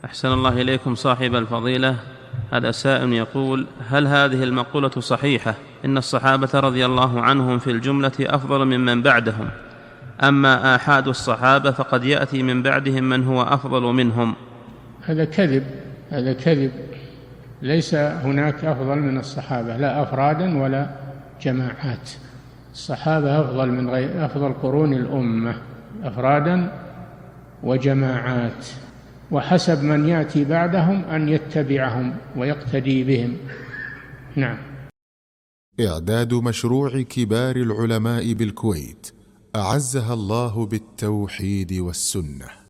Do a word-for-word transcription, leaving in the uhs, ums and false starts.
أحسن الله إليكم صاحب الفضيلة. هذا سائل يقول: هل هذه المقولة صحيحة إن الصحابة رضي الله عنهم في الجملة أفضل ممن بعدهم، أما آحاد الصحابة فقد يأتي من بعدهم من هو أفضل منهم؟ هذا كذب، هذا كذب. ليس هناك أفضل من الصحابة، لا أفرادا ولا جماعات. الصحابة أفضل من غير أفضل قرون الأمة، أفرادا وجماعات، وحسب من يأتي بعدهم أن يتبعهم ويقتدي بهم. نعم. إعداد مشروع كبار العلماء بالكويت أعزها الله بالتوحيد والسنة.